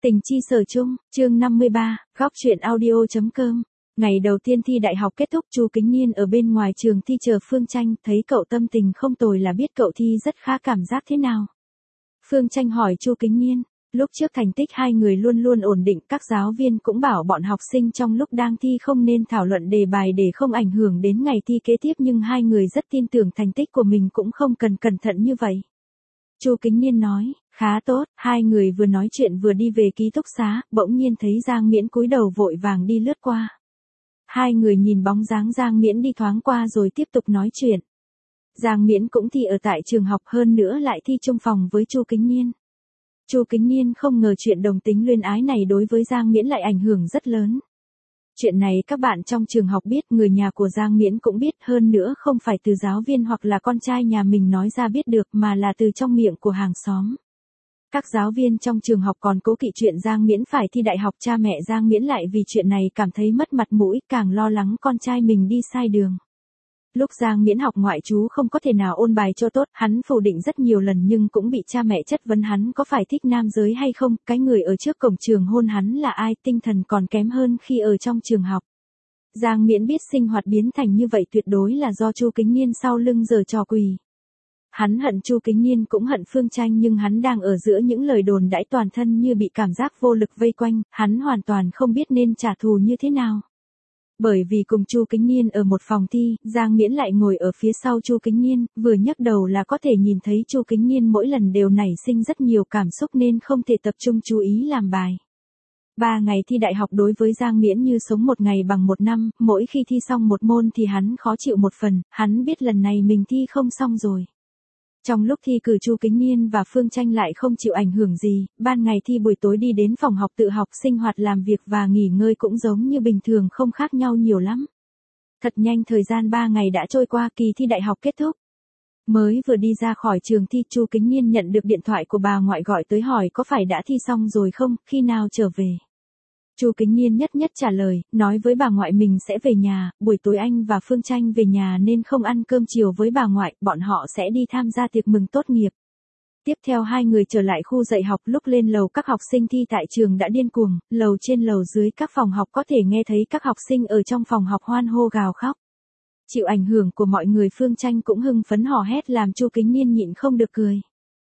Tình chi sở chung, chương 53, góc truyện audio.com. Ngày đầu tiên thi đại học kết thúc, Chu Kính Niên ở bên ngoài trường thi chờ Phương Tranh, thấy cậu tâm tình không tồi là biết cậu thi rất khá, cảm giác thế nào. Phương Tranh hỏi Chu Kính Niên, lúc trước thành tích hai người luôn luôn ổn định, các giáo viên cũng bảo bọn học sinh trong lúc đang thi không nên thảo luận đề bài để không ảnh hưởng đến ngày thi kế tiếp, nhưng hai người rất tin tưởng thành tích của mình cũng không cần cẩn thận như vậy. Chu Kính Niên nói, khá tốt. Hai người vừa nói chuyện vừa đi về ký túc xá, bỗng nhiên thấy Giang Miễn cúi đầu vội vàng đi lướt qua. Hai người nhìn bóng dáng Giang Miễn đi thoáng qua rồi tiếp tục nói chuyện. Giang Miễn cũng thi ở tại trường học, hơn nữa lại thi chung phòng với Chu Kính Niên. Chu Kính Niên không ngờ chuyện đồng tính luyến ái này đối với Giang Miễn lại ảnh hưởng rất lớn. Chuyện này các bạn trong trường học biết, người nhà của Giang Miễn cũng biết, hơn nữa không phải từ giáo viên hoặc là con trai nhà mình nói ra biết được mà là từ trong miệng của hàng xóm. Các giáo viên trong trường học còn cố kỵ chuyện Giang Miễn phải thi đại học, cha mẹ Giang Miễn lại vì chuyện này cảm thấy mất mặt mũi, càng lo lắng con trai mình đi sai đường. Lúc Giang Miễn học ngoại trú không có thể nào ôn bài cho tốt, hắn phủ định rất nhiều lần nhưng cũng bị cha mẹ chất vấn hắn có phải thích nam giới hay không, cái người ở trước cổng trường hôn hắn là ai, tinh thần còn kém hơn khi ở trong trường học. Giang Miễn biết sinh hoạt biến thành như vậy tuyệt đối là do Chu Kính Niên sau lưng giở trò quỷ. Hắn hận Chu Kính Niên cũng hận Phương Tranh, nhưng hắn đang ở giữa những lời đồn đãi, toàn thân như bị cảm giác vô lực vây quanh, hắn hoàn toàn không biết nên trả thù như thế nào. Bởi vì cùng Chu Kính Niên ở một phòng thi, Giang Miễn lại ngồi ở phía sau Chu Kính Niên, vừa nhấc đầu là có thể nhìn thấy Chu Kính Niên mỗi lần đều nảy sinh rất nhiều cảm xúc nên không thể tập trung chú ý làm bài. 3 ngày thi đại học đối với Giang Miễn như sống một ngày bằng một năm, mỗi khi thi xong một môn thì hắn khó chịu một phần, hắn biết lần này mình thi không xong rồi. Trong lúc thi cử, Chu Kính Niên và Phương Tranh lại không chịu ảnh hưởng gì, ban ngày thi, buổi tối đi đến phòng học tự học, sinh hoạt làm việc và nghỉ ngơi cũng giống như bình thường, không khác nhau nhiều lắm. Thật nhanh thời gian 3 ngày đã trôi qua, kỳ thi đại học kết thúc. Mới vừa đi ra khỏi trường thi, Chu Kính Niên nhận được điện thoại của bà ngoại gọi tới hỏi có phải đã thi xong rồi không, khi nào trở về. Chu Kính Niên nhất nhất trả lời, nói với bà ngoại mình sẽ về nhà, buổi tối anh và Phương Tranh về nhà nên không ăn cơm chiều với bà ngoại, bọn họ sẽ đi tham gia tiệc mừng tốt nghiệp. Tiếp theo hai người trở lại khu dạy học, lúc lên lầu các học sinh thi tại trường đã điên cuồng, lầu trên lầu dưới các phòng học có thể nghe thấy các học sinh ở trong phòng học hoan hô gào khóc. Chịu ảnh hưởng của mọi người, Phương Tranh cũng hưng phấn hò hét làm Chu Kính Niên nhịn không được cười.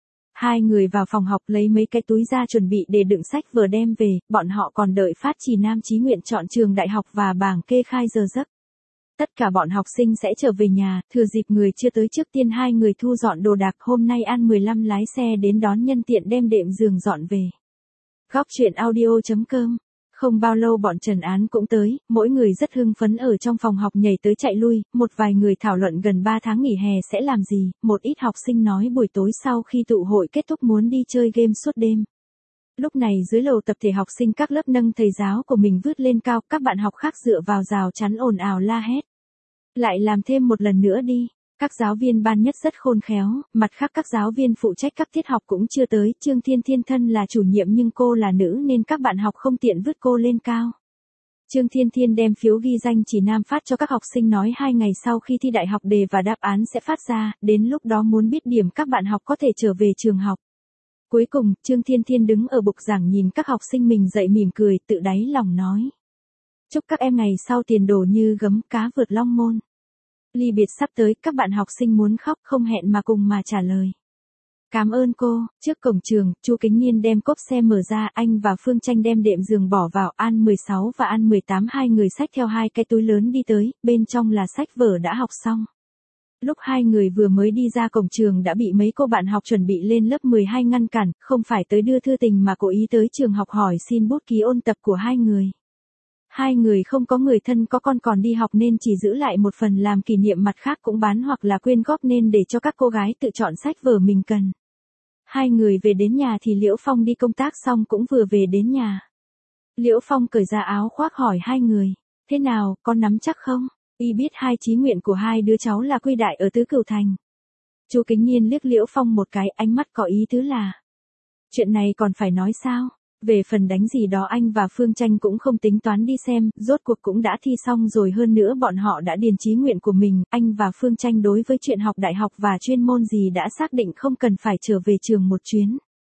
Hai người vào phòng học lấy mấy cái túi ra chuẩn bị để đựng sách vở đem về, bọn họ còn đợi phát chỉ Nam Chí Nguyện chọn trường đại học và bảng kê khai giờ giấc. Tất cả bọn học sinh sẽ trở về nhà, thừa dịp người chưa tới, trước tiên hai người thu dọn đồ đạc, hôm nay An 15 lái xe đến đón, nhân tiện đem đệm giường dọn về. Góc truyện audio.com. Không bao lâu bọn Trần Án cũng tới, mỗi người rất hưng phấn ở trong phòng học nhảy tới chạy lui, một vài người thảo luận gần 3 tháng nghỉ hè sẽ làm gì, một ít học sinh nói buổi tối sau khi tụ hội kết thúc muốn đi chơi game suốt đêm. Lúc này dưới lầu tập thể học sinh các lớp nâng thầy giáo của mình vươn lên cao, các bạn học khác dựa vào rào chắn ồn ào la hét. Lại làm thêm một lần nữa đi. Các giáo viên ban nhất rất khôn khéo, mặt khác các giáo viên phụ trách các tiết học cũng chưa tới, Trương Thiên Thiên thân là chủ nhiệm nhưng cô là nữ nên các bạn học không tiện vứt cô lên cao. Trương Thiên Thiên đem phiếu ghi danh chỉ Nam phát cho các học sinh, nói 2 ngày sau khi thi đại học đề và đáp án sẽ phát ra, đến lúc đó muốn biết điểm các bạn học có thể trở về trường học. Cuối cùng, Trương Thiên Thiên đứng ở bục giảng nhìn các học sinh mình dạy mỉm cười, tự đáy lòng nói. Chúc các em ngày sau tiền đồ như gấm cá vượt long môn. Ly biệt sắp tới, các bạn học sinh muốn khóc không hẹn mà cùng mà trả lời. Cảm ơn cô. Trước cổng trường, Chu Kính Niên đem cốp xe mở ra, anh và Phương Tranh đem đệm giường bỏ vào, An 16 và An 18 hai người xách theo 2 cái túi lớn đi tới, bên trong là sách vở đã học xong. Lúc hai người vừa mới đi ra cổng trường đã bị mấy cô bạn học chuẩn bị lên lớp 12 ngăn cản, không phải tới đưa thư tình mà cố ý tới trường học hỏi xin bút ký ôn tập của hai người. Hai người không có người thân có con còn đi học nên chỉ giữ lại một phần làm kỷ niệm, mặt khác cũng bán hoặc là quyên góp nên để cho các cô gái tự chọn sách vở mình cần. Hai người về đến nhà thì Liễu Phong đi công tác xong cũng vừa về đến nhà. Liễu Phong cởi ra áo khoác hỏi hai người, thế nào, con nắm chắc không? Y biết hai chí nguyện của hai đứa cháu là quy đại ở Tứ Cửu Thành. Chu Kính Niên liếc Liễu Phong một cái, ánh mắt có ý tứ là, chuyện này còn phải nói sao? Về phần đánh gì đó anh và Phương Tranh cũng không tính toán đi xem, rốt cuộc cũng đã thi xong rồi, hơn nữa bọn họ đã điền chí nguyện của mình, anh và Phương Tranh đối với chuyện học đại học và chuyên môn gì đã xác định không cần phải trở về trường một chuyến.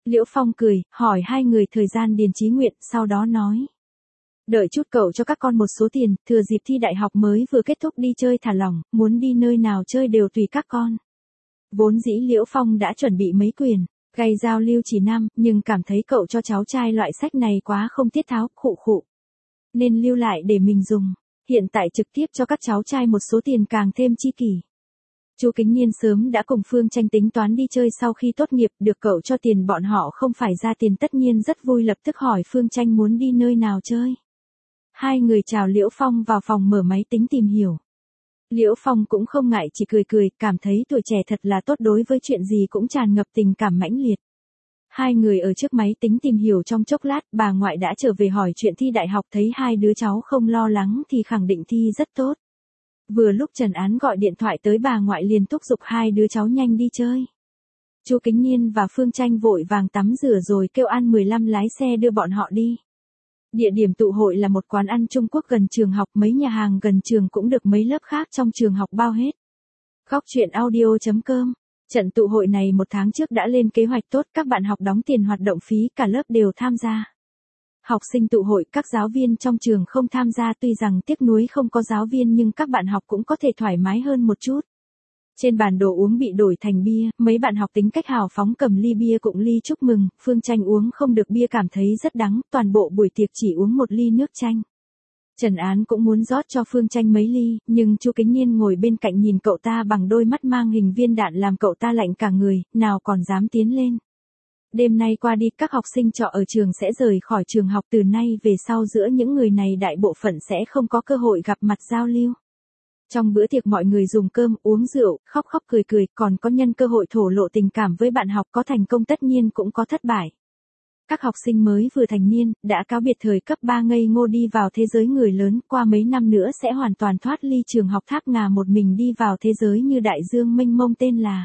Liễu Phong cười, hỏi hai người thời gian điền chí nguyện, sau đó nói. Đợi chút cậu cho các con một số tiền, thừa dịp thi đại học mới vừa kết thúc đi chơi thả lỏng, muốn đi nơi nào chơi đều tùy các con. Vốn dĩ Liễu Phong đã chuẩn bị mấy quyển, gay giao lưu chỉ nam, nhưng cảm thấy cậu cho cháu trai loại sách này quá không tiết tháo, khụ khụ. Nên lưu lại để mình dùng, hiện tại trực tiếp cho các cháu trai một số tiền càng thêm chi kỷ. Chu Kính Nhiên sớm đã cùng Phương Tranh tính toán đi chơi sau khi tốt nghiệp, được cậu cho tiền bọn họ không phải ra tiền tất nhiên rất vui, lập tức hỏi Phương Tranh muốn đi nơi nào chơi. Hai người chào Liễu Phong vào phòng mở máy tính tìm hiểu. Liễu Phong cũng không ngại, chỉ cười cười, cảm thấy tuổi trẻ thật là tốt, đối với chuyện gì cũng tràn ngập tình cảm mãnh liệt. Hai người ở trước máy tính tìm hiểu trong chốc lát, bà ngoại đã trở về hỏi chuyện thi đại học, thấy hai đứa cháu không lo lắng thì khẳng định thi rất tốt. Vừa lúc Trần Án gọi điện thoại tới, bà ngoại liền thúc giục hai đứa cháu nhanh đi chơi. Chu Kính Nhiên và Phương Tranh vội vàng tắm rửa rồi kêu An 15 lái xe đưa bọn họ đi. Địa điểm tụ hội là một quán ăn Trung Quốc gần trường học, mấy nhà hàng gần trường cũng được mấy lớp khác trong trường học bao hết. Góc truyện audio.com. Trận tụ hội này một tháng trước đã lên kế hoạch tốt, các bạn học đóng tiền hoạt động phí, cả lớp đều tham gia. Học sinh tụ hội, các giáo viên trong trường không tham gia, tuy rằng tiếc nuối không có giáo viên nhưng các bạn học cũng có thể thoải mái hơn một chút. Trên bàn đồ uống bị đổi thành bia, mấy bạn học tính cách hào phóng cầm ly bia cụng ly chúc mừng, Phương Tranh uống không được bia cảm thấy rất đắng, toàn bộ buổi tiệc chỉ uống một ly nước chanh. Trần Án cũng muốn rót cho Phương Tranh mấy ly, nhưng Chu Kính Nhiên ngồi bên cạnh nhìn cậu ta bằng đôi mắt mang hình viên đạn làm cậu ta lạnh cả người, nào còn dám tiến lên. Đêm nay qua đi, các học sinh trọ ở trường sẽ rời khỏi trường học, từ nay về sau giữa những người này đại bộ phận sẽ không có cơ hội gặp mặt giao lưu. Trong bữa tiệc mọi người dùng cơm, uống rượu, khóc khóc cười cười, còn có nhân cơ hội thổ lộ tình cảm với bạn học, có thành công tất nhiên cũng có thất bại. Các học sinh mới vừa thành niên, đã cáo biệt thời cấp 3 ngây ngô đi vào thế giới người lớn, qua mấy năm nữa sẽ hoàn toàn thoát ly trường học tháp ngà, một mình đi vào thế giới như đại dương mênh mông tên là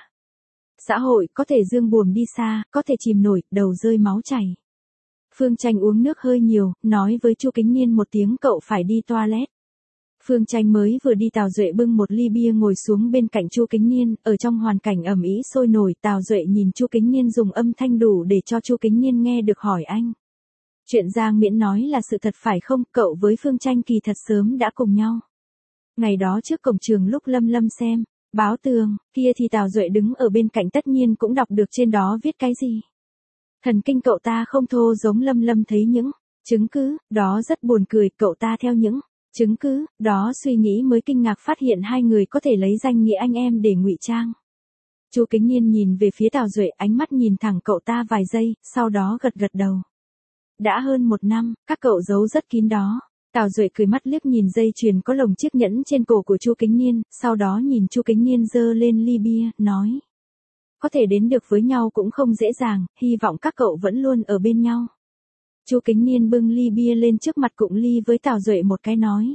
xã hội, có thể dương buồm đi xa, có thể chìm nổi, đầu rơi máu chảy. Phương Tranh uống nước hơi nhiều, nói với Chu Kính Nhiên một tiếng cậu phải đi toilet. Phương Tranh mới vừa đi, Tào Duệ bưng một ly bia ngồi xuống bên cạnh Chu Kính Nhiên, ở trong hoàn cảnh ầm ĩ sôi nổi, Tào Duệ nhìn Chu Kính Nhiên dùng âm thanh đủ để cho Chu Kính Nhiên nghe được, hỏi anh. Chuyện Giang Miễn nói là sự thật phải không, cậu với Phương Tranh kỳ thật sớm đã cùng nhau. Ngày đó trước cổng trường lúc Lâm Lâm xem báo tường, kia thì Tào Duệ đứng ở bên cạnh tất nhiên cũng đọc được trên đó viết cái gì. Thần kinh cậu ta không thô giống Lâm Lâm thấy những chứng cứ, đó rất buồn cười, cậu ta theo những chứng cứ, đó suy nghĩ mới kinh ngạc phát hiện hai người có thể lấy danh nghĩa anh em để ngụy trang. Chu Kính Nhiên nhìn về phía Tào Duệ, ánh mắt nhìn thẳng cậu ta vài giây, sau đó gật gật đầu. Đã hơn 1 năm, các cậu giấu rất kín đó. Tào Duệ cười mắt liếc nhìn dây chuyền có lồng chiếc nhẫn trên cổ của Chu Kính Nhiên, sau đó nhìn Chu Kính Nhiên giơ lên ly bia, nói. Có thể đến được với nhau cũng không dễ dàng, hy vọng các cậu vẫn luôn ở bên nhau. Chu Kính Nhiên bưng ly bia lên trước mặt cụng ly với Tào Duệ một cái nói.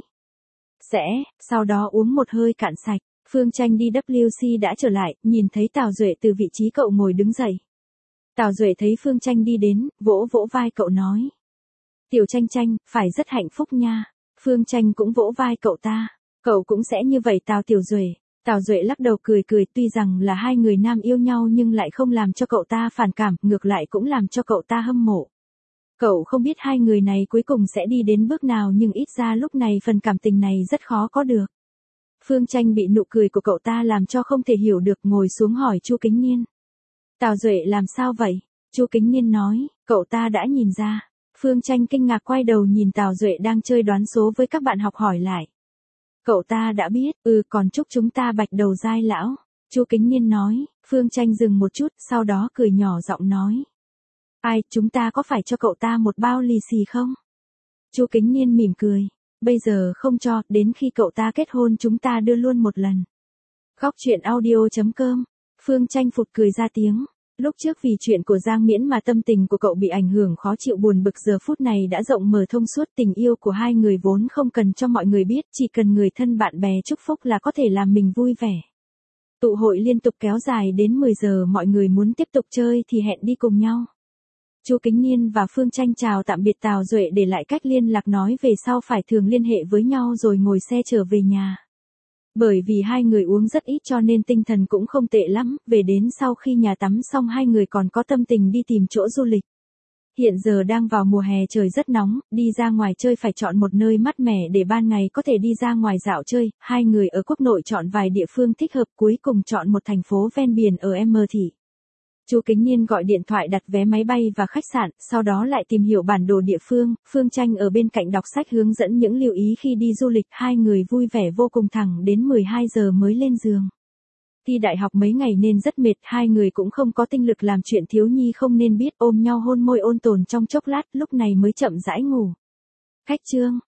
Sẽ, sau đó uống một hơi cạn sạch. Phương Tranh đi WC đã trở lại, nhìn thấy Tào Duệ từ vị trí cậu ngồi đứng dậy. Tào Duệ thấy Phương Tranh đi đến, vỗ vỗ vai cậu nói. Tiểu Tranh Tranh, phải rất hạnh phúc nha. Phương Tranh cũng vỗ vai cậu ta. Cậu cũng sẽ như vậy Tào Tiểu Duệ. Tào Duệ lắc đầu cười cười, tuy rằng là hai người nam yêu nhau nhưng lại không làm cho cậu ta phản cảm, ngược lại cũng làm cho cậu ta hâm mộ. Cậu không biết hai người này cuối cùng sẽ đi đến bước nào, nhưng ít ra lúc này phần cảm tình này rất khó có được. Phương Tranh bị nụ cười của cậu ta làm cho không thể hiểu được, ngồi xuống hỏi Chu Kính Nhiên. Tào Duệ làm sao vậy? Chu Kính Nhiên nói, cậu ta đã nhìn ra. Phương Tranh kinh ngạc quay đầu nhìn Tào Duệ đang chơi đoán số với các bạn học hỏi lại. Cậu ta đã biết, còn chúc chúng ta bạch đầu dai lão. Chu Kính Nhiên nói, Phương Tranh dừng một chút, sau đó cười nhỏ giọng nói. Ai, chúng ta có phải cho cậu ta một bao lì xì không? Chu Kính Nhiên mỉm cười. Bây giờ không cho, đến khi cậu ta kết hôn chúng ta đưa luôn một lần. Góc truyện audio.com. Phương Tranh phụt cười ra tiếng. Lúc trước vì chuyện của Giang Miễn mà tâm tình của cậu bị ảnh hưởng khó chịu buồn bực, giờ phút này đã rộng mở thông suốt, tình yêu của hai người vốn không cần cho mọi người biết, chỉ cần người thân bạn bè chúc phúc là có thể làm mình vui vẻ. Tụ hội liên tục kéo dài đến 10 giờ, mọi người muốn tiếp tục chơi thì hẹn đi cùng nhau. Chu Kính Nhiên và Phương Tranh chào tạm biệt Tào Duệ, để lại cách liên lạc nói về sau phải thường liên hệ với nhau rồi ngồi xe trở về nhà. Bởi vì hai người uống rất ít cho nên tinh thần cũng không tệ lắm, về đến sau khi nhà tắm xong hai người còn có tâm tình đi tìm chỗ du lịch. Hiện giờ đang vào mùa hè trời rất nóng, đi ra ngoài chơi phải chọn một nơi mát mẻ để ban ngày có thể đi ra ngoài dạo chơi, hai người ở quốc nội chọn vài địa phương thích hợp cuối cùng chọn một thành phố ven biển ở M Thị. Chu Kính Nhiên gọi điện thoại đặt vé máy bay và khách sạn, sau đó lại tìm hiểu bản đồ địa phương, Phương Tranh ở bên cạnh đọc sách hướng dẫn những lưu ý khi đi du lịch, hai người vui vẻ vô cùng thẳng đến 12 giờ mới lên giường. Thi đại học mấy ngày nên rất mệt, hai người cũng không có tinh lực làm chuyện thiếu nhi không nên biết, ôm nhau hôn môi ôn tồn trong chốc lát, lúc này mới chậm rãi ngủ. Khách Trương,